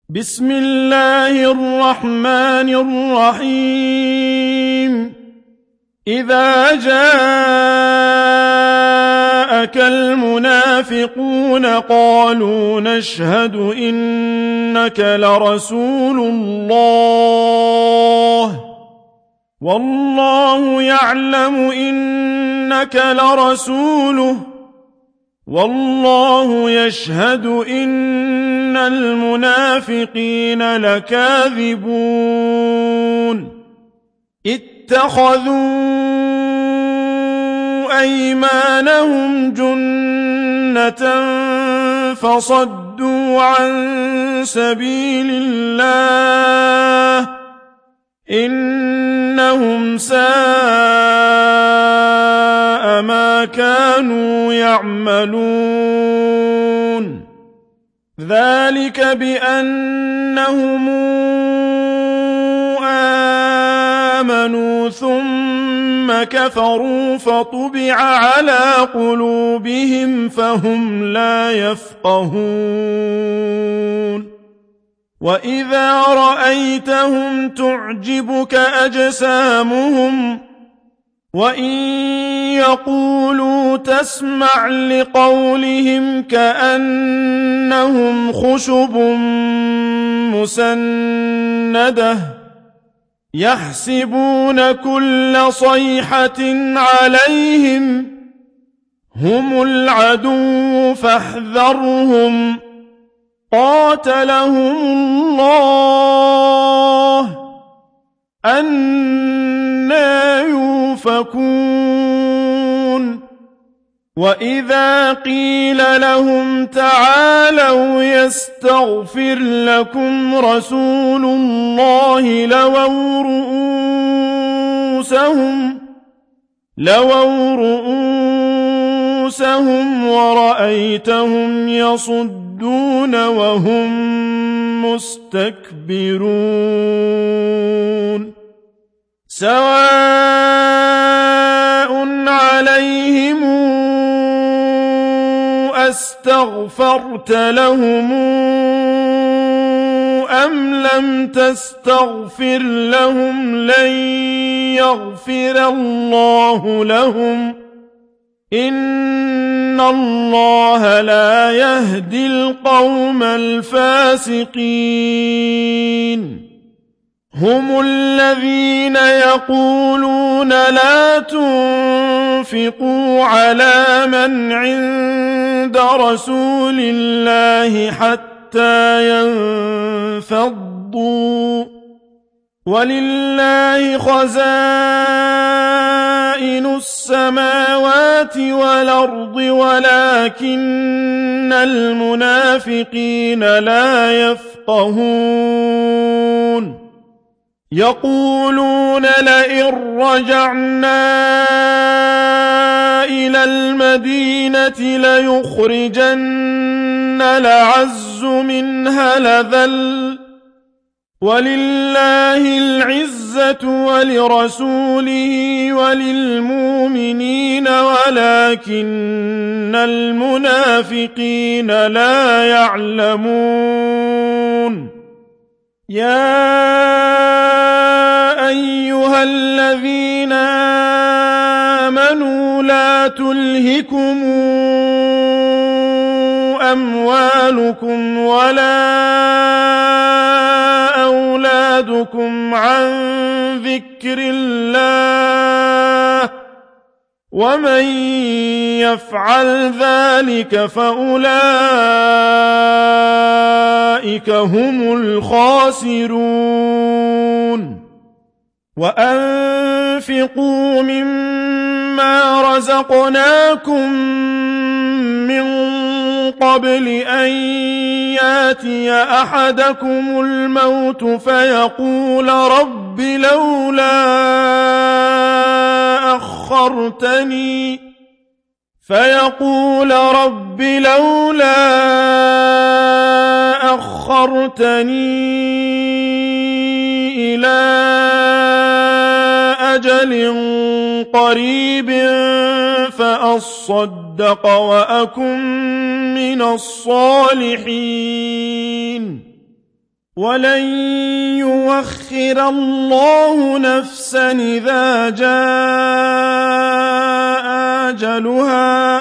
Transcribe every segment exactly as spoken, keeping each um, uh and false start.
بسم الله الرحمن الرحيم إذا جاءك المنافقون قالوا نشهد إنك لرسول الله والله يعلم إنك لرسوله والله يشهد إن المنافقين لكاذبون اتخذوا أيمانهم جنة فصدوا عن سبيل الله إنهم ساء ما كانوا يعملون ذلك بأنهم آمنوا ثم كفروا فطبع على قلوبهم فهم لا يفقهون وإذا رأيتهم تعجبك أجسامهم وإن يقولوا تسمع لقولهم كأنهم خشب مسندة يحسبون كل صيحة عليهم هم العدو فاحذرهم قاتلهم الله أنى يؤفكون وإذا قيل لهم تعالوا يستغفر لكم رسول الله لووا رؤوسهم لووا رؤوسهم ورأيتهم يصدون وهم مستكبرون سواء عليهم أستغفرت لهم أم لم تستغفر لهم لن يغفر الله لهم إن الله لا يهدي القوم الفاسقين هم الذين يقولون لا تنفقوا على من عند رسول الله حتى ينفضوا ولله خزائن السماوات والأرض ولكن المنافقين لا يفقهون يقولون لئن رجعنا إلى المدينة ليخرجن الأعز منها الأذل ولله العزة ولرسوله وللمؤمنين ولكن المنافقين لا يعلمون يا أيها الذين آمنوا لا تلهكم أموالكم ولا أولادكم عن ذكر الله ومن يفعل ذلك فأولئك هم الخاسرون وأنفقوا مما رزقناكم من قبل أن ياتي أحدكم الموت فيقول رب لولا أخرتني فيقول رب لولا أخرتني إلى أجل قريب فأصدق وأكن من الصالحين ولن يؤخر الله نفسا إذا جاء أجلها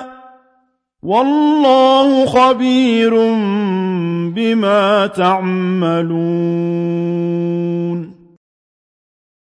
والله خبير بما تعملون